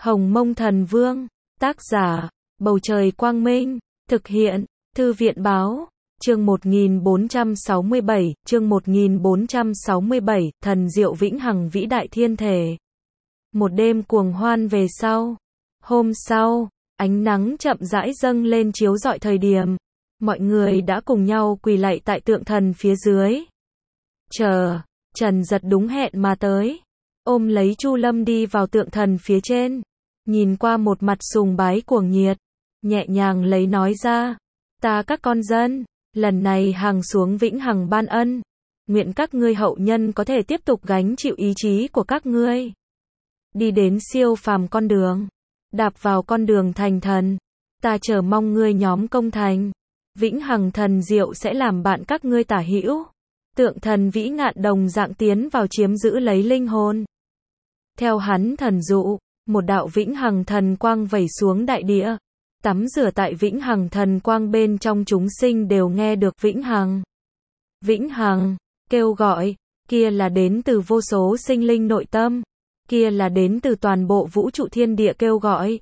Hồng Mông Thần Vương, tác giả, Bầu Trời Quang Minh, thực hiện, Thư viện Báo, chương 1467, Thần Diệu Vĩnh Hằng Vĩ Đại Thiên Thể. Một đêm cuồng hoan về sau. Hôm sau, ánh nắng chậm rãi dâng lên chiếu rọi thời điểm. Mọi người đã cùng nhau quỳ lạy tại tượng thần phía dưới. Trần Giật đúng hẹn mà tới. Ôm lấy Chu Lâm đi vào tượng thần phía trên. Nhìn qua một mặt sùng bái cuồng nhiệt. Nhẹ nhàng lấy nói ra. Ta các con dân, lần này hàng xuống vĩnh hằng ban ân. Nguyện các ngươi hậu nhân có thể tiếp tục gánh chịu ý chí của các ngươi. Đi đến siêu phàm con đường. Đạp vào con đường thành thần. Ta chờ mong ngươi nhóm công thành. Vĩnh hằng thần diệu sẽ làm bạn các ngươi tả hữu. Tượng thần vĩ ngạn đồng dạng tiến vào chiếm giữ lấy linh hồn. Theo hắn thần dụ, một đạo vĩnh hằng thần quang vẩy xuống đại địa. Tắm rửa tại vĩnh hằng thần quang bên trong, chúng sinh đều nghe được vĩnh hằng. Vĩnh hằng, kêu gọi, kia là đến từ vô số sinh linh nội tâm. Kia là đến từ toàn bộ vũ trụ thiên địa kêu gọi.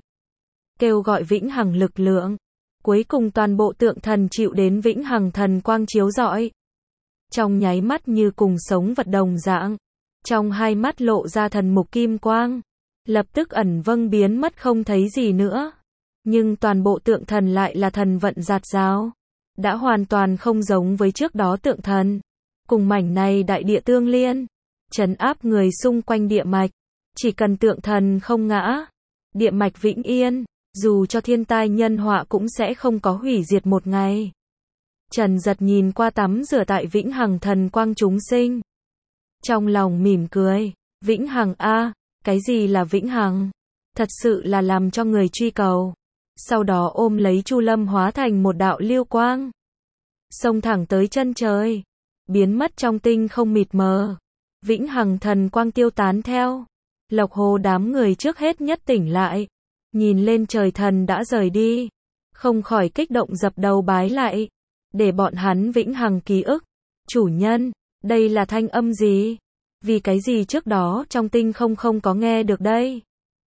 Kêu gọi vĩnh hằng lực lượng. Cuối cùng toàn bộ tượng thần chịu đến vĩnh hằng thần quang chiếu rọi. Trong nháy mắt như cùng sống vật đồng dạng. Trong hai mắt lộ ra thần mục kim quang. Lập tức ẩn vâng biến mất không thấy gì nữa. Nhưng toàn bộ tượng thần lại là thần vận rạt rào. Đã hoàn toàn không giống với trước đó tượng thần. Cùng mảnh này đại địa tương liên. Trấn áp người xung quanh địa mạch. Chỉ cần tượng thần không ngã. Địa mạch vĩnh yên. Dù cho thiên tai nhân họa cũng sẽ không có hủy diệt một ngày. Trần Giật nhìn qua tắm rửa tại vĩnh hằng thần quang chúng sinh. Trong lòng mỉm cười. Vĩnh hằng a, cái gì là vĩnh hằng? Thật sự là làm cho người truy cầu. Sau đó ôm lấy Chu Lâm hóa thành một đạo lưu quang. Xông thẳng tới chân trời. Biến mất trong tinh không mịt mờ. Vĩnh hằng thần quang tiêu tán theo. Lộc Hồ đám người trước hết nhất tỉnh lại. Nhìn lên trời thần đã rời đi. Không khỏi kích động dập đầu bái lại. Để bọn hắn vĩnh hằng ký ức. Chủ nhân, đây là thanh âm gì? Vì cái gì trước đó trong tinh không có nghe được đây?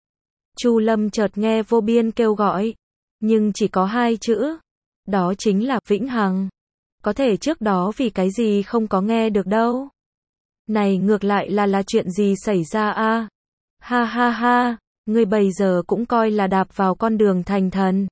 Chu Lâm chợt nghe vô biên kêu gọi. Nhưng chỉ có hai chữ. Đó chính là vĩnh hằng. Có thể trước đó vì cái gì không có nghe được đâu. Này ngược lại là chuyện gì xảy ra a? Ha ha ha, ngươi bây giờ cũng coi là đạp vào con đường thành thần.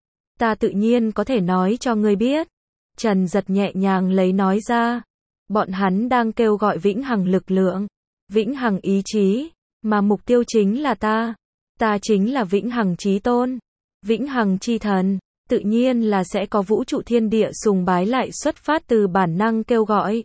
Ta tự nhiên có thể nói cho ngươi biết. Trần Giật nhẹ nhàng lấy nói ra. Bọn hắn đang kêu gọi vĩnh hằng lực lượng. Vĩnh hằng ý chí. Mà mục tiêu chính là ta. Ta chính là vĩnh hằng chí tôn. Vĩnh hằng chi thần. Tự nhiên là sẽ có vũ trụ thiên địa sùng bái lại xuất phát từ bản năng kêu gọi.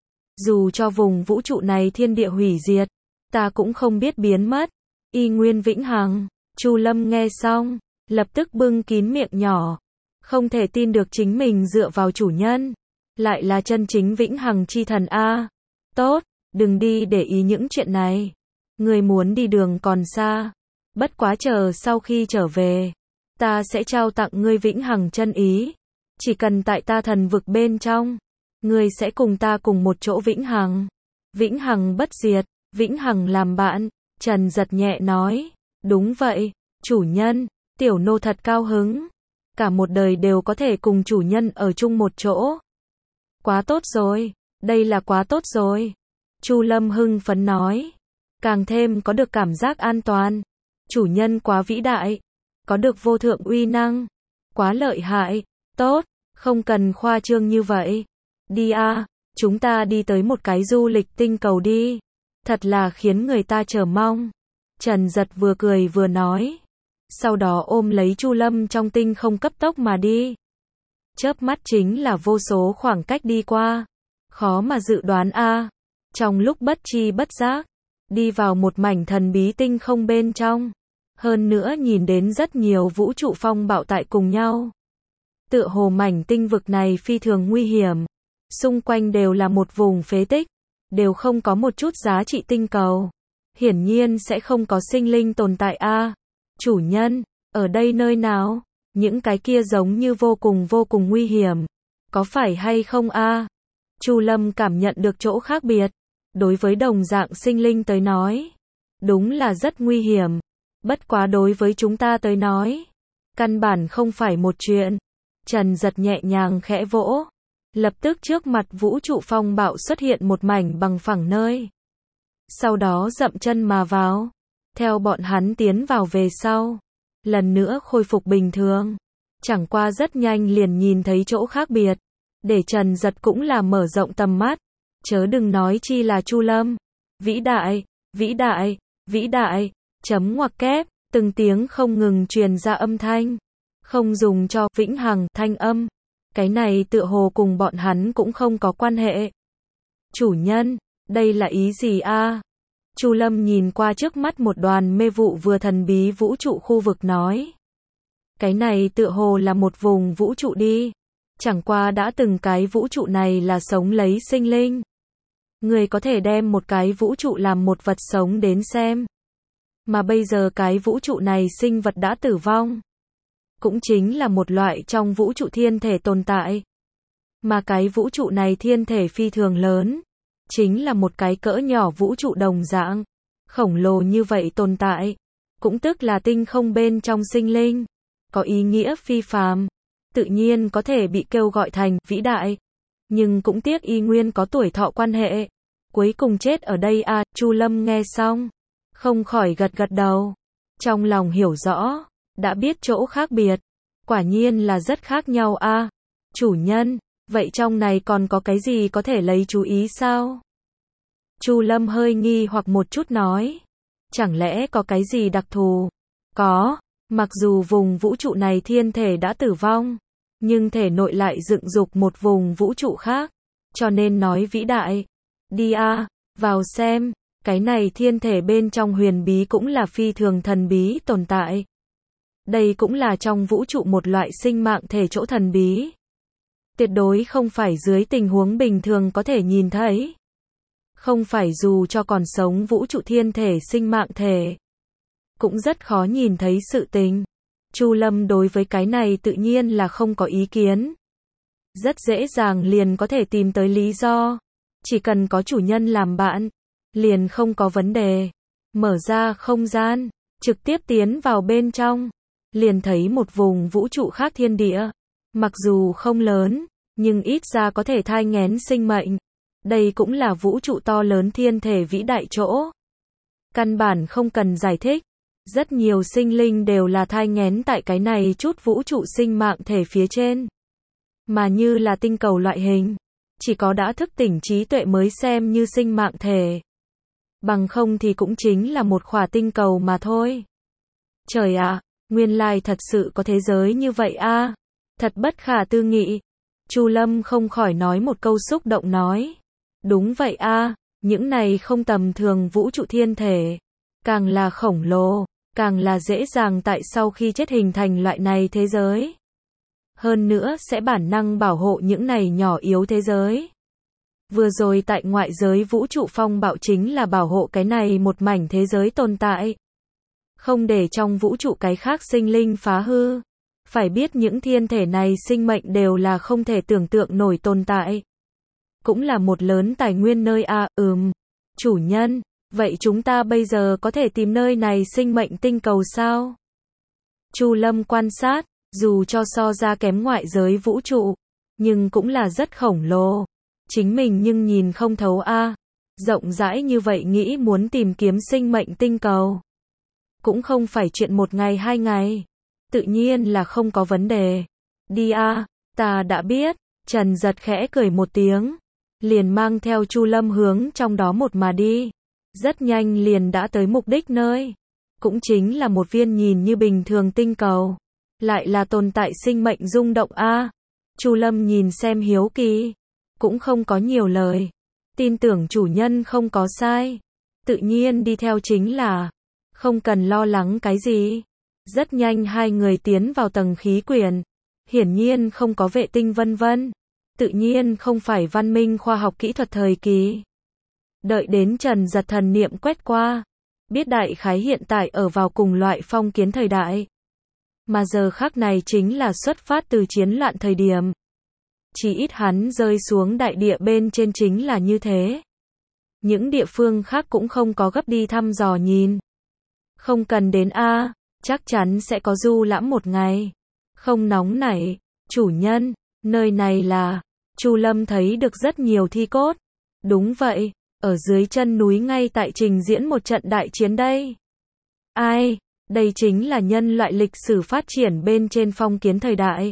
Dù cho vùng vũ trụ này thiên địa hủy diệt. Ta cũng không biết biến mất. Y nguyên vĩnh hằng. Chu Lâm nghe xong. Lập tức bưng kín miệng nhỏ. Không thể tin được chính mình dựa vào chủ nhân. Lại là chân chính vĩnh hằng chi thần a. Tốt, đừng đi để ý những chuyện này. Người muốn đi đường còn xa. Bất quá chờ sau khi trở về. Ta sẽ trao tặng ngươi vĩnh hằng chân ý. Chỉ cần tại ta thần vực bên trong. Ngươi sẽ cùng ta cùng một chỗ vĩnh hằng. Vĩnh hằng bất diệt. Vĩnh hằng làm bạn. Trần Giật nhẹ nói. Đúng vậy, chủ nhân. Tiểu nô thật cao hứng. Cả một đời đều có thể cùng chủ nhân ở chung một chỗ. Quá tốt rồi. Đây là quá tốt rồi. Chu Lâm hưng phấn nói. Càng thêm có được cảm giác an toàn. Chủ nhân quá vĩ đại. Có được vô thượng uy năng. Quá lợi hại. Tốt, không cần khoa trương như vậy. Đi a, chúng ta đi tới một cái du lịch tinh cầu đi. Thật là khiến người ta chờ mong. Trần Giật vừa cười vừa nói. Sau đó ôm lấy Chu Lâm trong tinh không cấp tốc mà đi. Chớp mắt chính là vô số khoảng cách đi qua. Khó mà dự đoán a. Trong lúc bất tri bất giác. Đi vào một mảnh thần bí tinh không bên trong. Hơn nữa nhìn đến rất nhiều vũ trụ phong bạo tại cùng nhau. Tựa hồ mảnh tinh vực này phi thường nguy hiểm. Xung quanh đều là một vùng phế tích. Đều không có một chút giá trị tinh cầu. Hiển nhiên sẽ không có sinh linh tồn tại a. Chủ nhân, ở đây nơi nào? Những cái kia giống như vô cùng nguy hiểm. Có phải hay không a? Chu Lâm cảm nhận được chỗ khác biệt. Đối với đồng dạng sinh linh tới nói. Đúng là rất nguy hiểm. Bất quá đối với chúng ta tới nói, căn bản không phải một chuyện. Trần Giật nhẹ nhàng khẽ vỗ. Lập tức trước mặt vũ trụ phong bạo xuất hiện một mảnh bằng phẳng nơi. Sau đó dậm chân mà vào. Theo bọn hắn tiến vào về sau. Lần nữa khôi phục bình thường. Chẳng qua rất nhanh liền nhìn thấy chỗ khác biệt. Để Trần Giật cũng là mở rộng tầm mắt. Chớ đừng nói chi là Chu Lâm. Vĩ đại, vĩ đại, vĩ đại, chấm ngoặc kép, từng tiếng không ngừng truyền ra âm thanh. Không dùng cho vĩnh hằng thanh âm. Cái này tựa hồ cùng bọn hắn cũng không có quan hệ. Chủ nhân, đây là ý gì a? Chu Lâm nhìn qua trước mắt một đoàn mê vụ vừa thần bí vũ trụ khu vực nói. Cái này tựa hồ là một vùng vũ trụ đi. Chẳng qua đã từng cái vũ trụ này là sống lấy sinh linh. Người có thể đem một cái vũ trụ làm một vật sống đến xem. Mà bây giờ cái vũ trụ này sinh vật đã tử vong. Cũng chính là một loại trong vũ trụ thiên thể tồn tại. Mà cái vũ trụ này thiên thể phi thường lớn. Chính là một cái cỡ nhỏ vũ trụ đồng dạng. Khổng lồ như vậy tồn tại. Cũng tức là tinh không bên trong sinh linh. Có ý nghĩa phi phàm. Tự nhiên có thể bị kêu gọi thành vĩ đại. Nhưng cũng tiếc y nguyên có tuổi thọ quan hệ. Cuối cùng chết ở đây à, Chu Lâm nghe xong. Không khỏi gật gật đầu. Trong lòng hiểu rõ. Đã biết chỗ khác biệt. Quả nhiên là rất khác nhau a. Chủ nhân, vậy trong này còn có cái gì có thể lấy chú ý sao? Chu Lâm hơi nghi hoặc một chút nói. Chẳng lẽ có cái gì đặc thù? Có, mặc dù vùng vũ trụ này thiên thể đã tử vong, nhưng thể nội lại dựng dục một vùng vũ trụ khác. Cho nên nói vĩ đại. Đi a, vào xem, cái này thiên thể bên trong huyền bí cũng là phi thường thần bí tồn tại. Đây cũng là trong vũ trụ một loại sinh mạng thể chỗ thần bí. Tuyệt đối không phải dưới tình huống bình thường có thể nhìn thấy. Không phải dù cho còn sống vũ trụ thiên thể sinh mạng thể. Cũng rất khó nhìn thấy sự tình. Chu Lâm đối với cái này tự nhiên là không có ý kiến. Rất dễ dàng liền có thể tìm tới lý do. Chỉ cần có chủ nhân làm bạn, liền không có vấn đề. Mở ra không gian, trực tiếp tiến vào bên trong. Liền thấy một vùng vũ trụ khác thiên địa. Mặc dù không lớn, nhưng ít ra có thể thai nghén sinh mệnh. Đây cũng là vũ trụ to lớn thiên thể vĩ đại chỗ. Căn bản không cần giải thích. Rất nhiều sinh linh đều là thai nghén tại cái này chút vũ trụ sinh mạng thể phía trên. Mà như là tinh cầu loại hình. Chỉ có đã thức tỉnh trí tuệ mới xem như sinh mạng thể. Bằng không thì cũng chính là một khỏa tinh cầu mà thôi. Trời ạ! Nguyên lai thật sự có thế giới như vậy a. Thật bất khả tư nghị. Chu Lâm không khỏi nói một câu xúc động nói. Đúng vậy a, những này không tầm thường vũ trụ thiên thể. Càng là khổng lồ, càng là dễ dàng tại sau khi chết hình thành loại này thế giới. Hơn nữa sẽ bản năng bảo hộ những này nhỏ yếu thế giới. Vừa rồi tại ngoại giới vũ trụ phong bạo chính là bảo hộ cái này một mảnh thế giới tồn tại. Không để trong vũ trụ cái khác sinh linh phá hư. Phải biết những thiên thể này sinh mệnh đều là không thể tưởng tượng nổi tồn tại. Cũng là một lớn tài nguyên nơi a. Chủ nhân, vậy chúng ta bây giờ có thể tìm nơi này sinh mệnh tinh cầu sao? Chu Lâm quan sát, dù cho so ra kém ngoại giới vũ trụ, nhưng cũng là rất khổng lồ. Chính mình nhưng nhìn không thấu a. Rộng rãi như vậy nghĩ muốn tìm kiếm sinh mệnh tinh cầu. Cũng không phải chuyện một ngày hai ngày. Tự nhiên là không có vấn đề. Đi a, ta đã biết. Trần Giật khẽ cười một tiếng. Liền mang theo Chu Lâm hướng trong đó một mà đi. Rất nhanh liền đã tới mục đích nơi. Cũng chính là một viên nhìn như bình thường tinh cầu. Lại là tồn tại sinh mệnh rung động a. Chu Lâm nhìn xem hiếu kỳ. Cũng không có nhiều lời. Tin tưởng chủ nhân không có sai. Tự nhiên đi theo chính là. Không cần lo lắng cái gì. Rất nhanh hai người tiến vào tầng khí quyển. Hiển nhiên không có vệ tinh vân vân. Tự nhiên không phải văn minh khoa học kỹ thuật thời kỳ. Đợi đến Trần Giật thần niệm quét qua. Biết đại khái hiện tại ở vào cùng loại phong kiến thời đại. Mà giờ khắc này chính là xuất phát từ chiến loạn thời điểm. Chỉ ít hắn rơi xuống đại địa bên trên chính là như thế. Những địa phương khác cũng không có gấp đi thăm dò nhìn. Không cần đến a, chắc chắn sẽ có du lãm một ngày. Không nóng nảy, chủ nhân, nơi này là... Chu Lâm thấy được rất nhiều thi cốt. Đúng vậy, ở dưới chân núi ngay tại trình diễn một trận đại chiến đây. Ai, đây chính là nhân loại lịch sử phát triển bên trên phong kiến thời đại.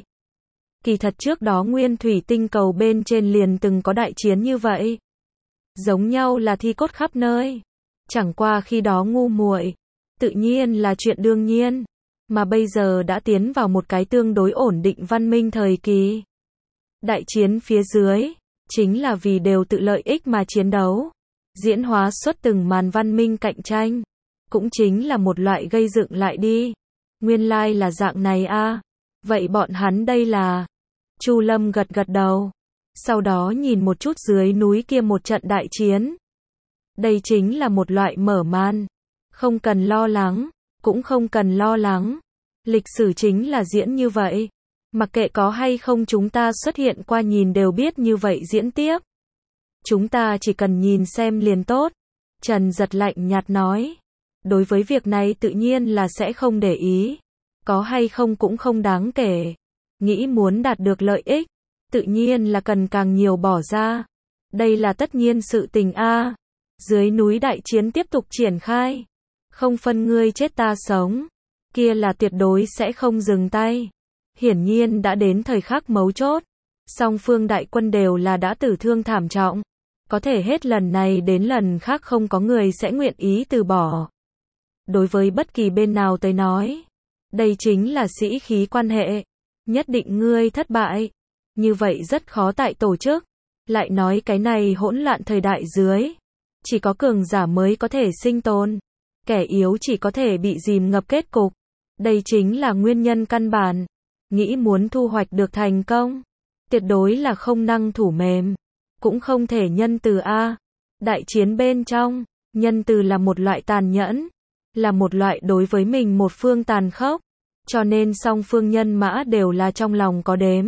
Kỳ thật trước đó nguyên thủy tinh cầu bên trên liền từng có đại chiến như vậy. Giống nhau là thi cốt khắp nơi. Chẳng qua khi đó ngu muội, tự nhiên là chuyện đương nhiên. Mà bây giờ đã tiến vào một cái tương đối ổn định văn minh thời kỳ. Đại chiến phía dưới, chính là vì đều tự lợi ích mà chiến đấu. Diễn hóa xuất từng màn văn minh cạnh tranh. Cũng chính là một loại gây dựng lại đi. Nguyên lai là dạng này a. Vậy bọn hắn đây là... Chu Lâm gật gật đầu. Sau đó nhìn một chút dưới núi kia một trận đại chiến. Đây chính là một loại mở màn. Không cần lo lắng, cũng không cần lo lắng. Lịch sử chính là diễn như vậy. Mặc kệ có hay không chúng ta xuất hiện qua nhìn đều biết như vậy diễn tiếp. Chúng ta chỉ cần nhìn xem liền tốt. Trần Giật lạnh nhạt nói. Đối với việc này tự nhiên là sẽ không để ý. Có hay không cũng không đáng kể. Nghĩ muốn đạt được lợi ích, tự nhiên là cần càng nhiều bỏ ra. Đây là tất nhiên sự tình a. Dưới núi đại chiến tiếp tục triển khai. Không phân ngươi chết ta sống. Kia là tuyệt đối sẽ không dừng tay. Hiển nhiên đã đến thời khắc mấu chốt. Song phương đại quân đều là đã tử thương thảm trọng. Có thể hết lần này đến lần khác không có người sẽ nguyện ý từ bỏ. Đối với bất kỳ bên nào tới nói, đây chính là sĩ khí quan hệ. Nhất định ngươi thất bại. Như vậy rất khó tại tổ chức. Lại nói cái này hỗn loạn thời đại dưới. Chỉ có cường giả mới có thể sinh tồn. Kẻ yếu chỉ có thể bị dìm ngập kết cục. Đây chính là nguyên nhân căn bản. Nghĩ muốn thu hoạch được thành công. Tuyệt đối là không năng thủ mềm. Cũng không thể nhân từ a. Đại chiến bên trong, nhân từ là một loại tàn nhẫn. Là một loại đối với mình một phương tàn khốc. Cho nên song phương nhân mã đều là trong lòng có đếm.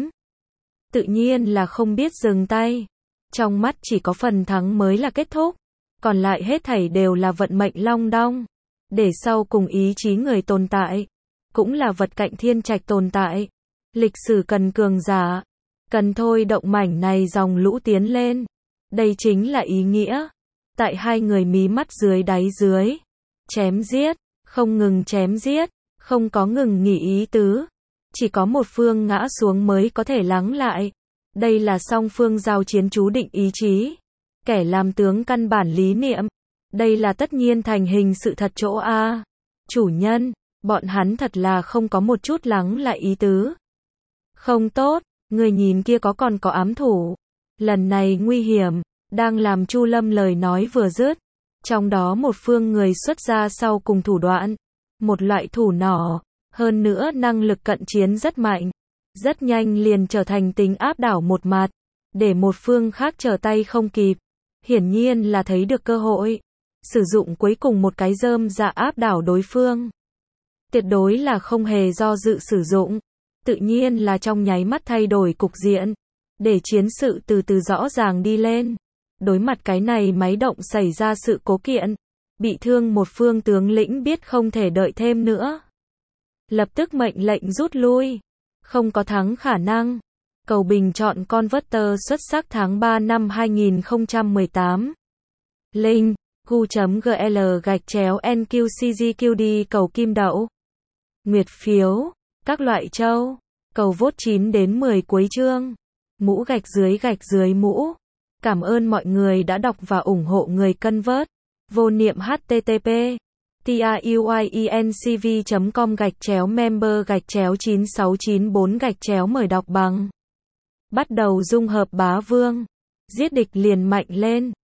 Tự nhiên là không biết dừng tay. Trong mắt chỉ có phần thắng mới là kết thúc. Còn lại hết thảy đều là vận mệnh long đong. Để sau cùng ý chí người tồn tại. Cũng là vật cạnh thiên trạch tồn tại. Lịch sử cần cường giả. Cần thôi động mảnh này dòng lũ tiến lên. Đây chính là ý nghĩa. Tại hai người mí mắt dưới đáy dưới. Chém giết. Không ngừng chém giết. Không có ngừng nghỉ ý tứ. Chỉ có một phương ngã xuống mới có thể lắng lại. Đây là song phương giao chiến chú định ý chí. Kẻ làm tướng căn bản lý niệm. Đây là tất nhiên thành hình sự thật chỗ a. Chủ nhân, bọn hắn thật là không có một chút lắng lại ý tứ. Không tốt, người nhìn kia còn có ám thủ. Lần này nguy hiểm, đang làm Chu Lâm lời nói vừa dứt. Trong đó một phương người xuất ra sau cùng thủ đoạn. Một loại thủ nỏ, hơn nữa năng lực cận chiến rất mạnh. Rất nhanh liền trở thành tính áp đảo một mặt. Để một phương khác trở tay không kịp. Hiển nhiên là thấy được cơ hội. Sử dụng cuối cùng một cái rơm dạ áp đảo đối phương. Tuyệt đối là không hề do dự sử dụng. Tự nhiên là trong nháy mắt thay đổi cục diện. Để chiến sự từ từ rõ ràng đi lên. Đối mặt cái này máy động xảy ra sự cố kiện. Bị thương một phương tướng lĩnh biết không thể đợi thêm nữa. Lập tức mệnh lệnh rút lui. Không có thắng khả năng. Cầu bình chọn Converter xuất sắc tháng 3 năm 2018. Link gu.gl/NQCGQD cầu kim đậu. Nguyệt phiếu. Các loại châu. Cầu vote 9 đến 10 cuối chương. Mũ gạch dưới mũ. Cảm ơn mọi người đã đọc và ủng hộ người Convert. Vô niệm http truyencv.com/member/9694- mời đọc bằng. Bắt đầu dung hợp bá vương. Giết địch liền mạnh lên.